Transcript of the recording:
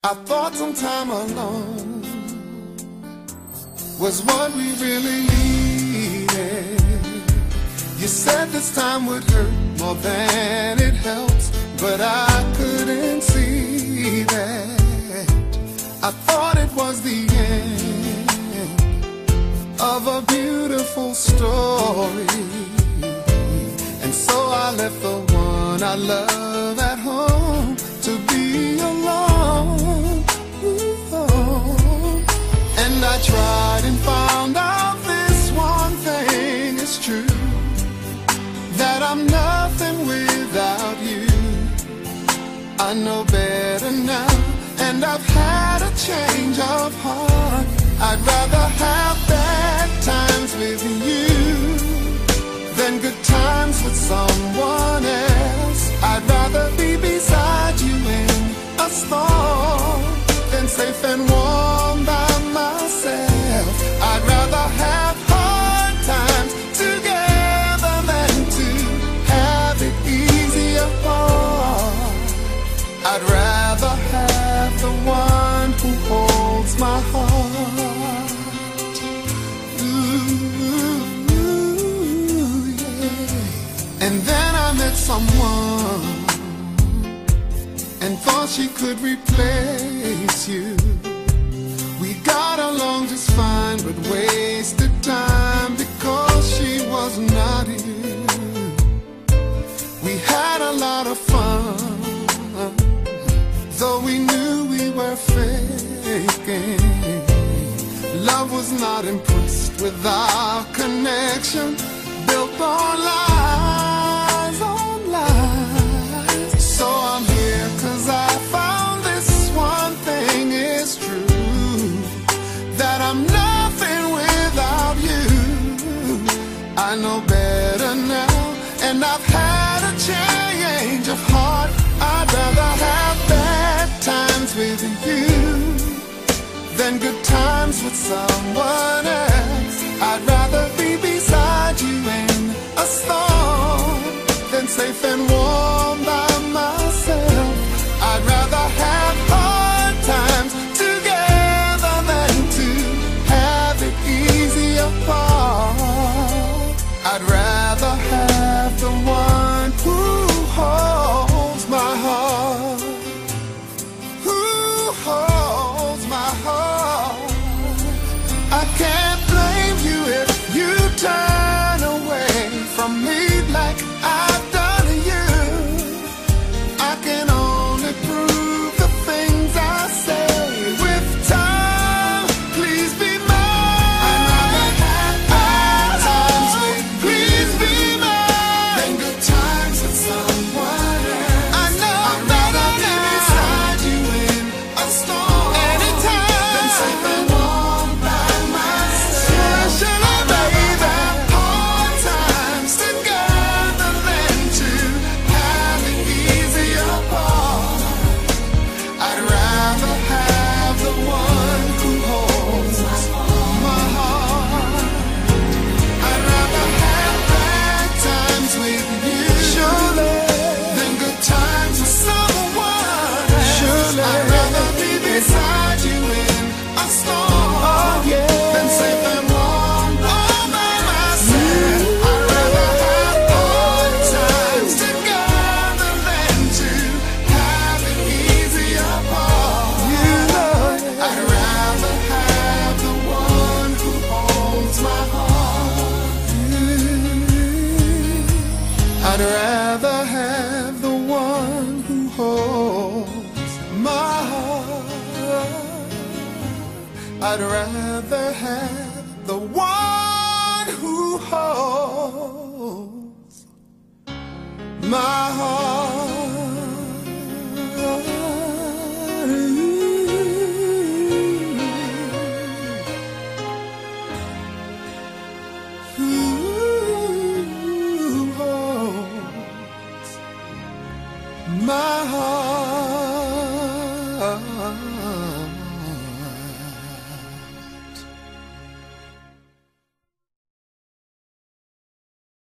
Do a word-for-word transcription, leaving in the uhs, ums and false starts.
I thought some time alone was what we really needed. You said this time would hurt more than it helps, but I couldn't see that. I thought it was the end of a beautiful story, and so I left the one I love at home to be alone. Ooh. And I tried and found out this one thing is true, that I'm nothing without you. I know better now, and I've had a change of heart. I'd rather have bad times with you than good times with someone else. I'd rather be beside you in a storm than safe and warm by myself. I'd rather have hard times together than to have it easy apart. I'd rather have the one who holds my heart. Ooh, yeah. And then I met someone and thought she could replace you. We got along just fine, but wasted time because she was not here. We had a lot of fun, though we knew we were faking. Love was not impressed with our connection, built on lies, on lies. So I'm here 'cause I found this one thing is true, that I'm nothing without you. I know better now, and I've had a change of heart. I'd rather have bad times with you than good times with someone else. I'd rather be beside you in a storm than safe and warm by myself. I'd rather have hard times together than to have it easy apart. I'd rather have the one who holds my heart, who holds my heart. I can't blame you if you turn away from me like I've done you. I can only prove the things I say with time. Please be mine. I'd rather have bad times with you. Please be mine than good times with someone else. I know I'd rather be beside you in a storm anytime than safe and warm by myself. Should I rather have hard times together than to have it easy apart. I'd rather have the one who holds my heart. I'd rather have bad times with you, surely, than good times with someone else. Surely. I'd rather be beside you in a storm, oh, yeah, than safe and warm all by myself. I'd rather have hard times together than to have it easy apart. You know it. I'd rather have the one who holds my heart. I'd rather have the one who holds my heart. I'd rather have the one who holds my heart. Who holds my heart.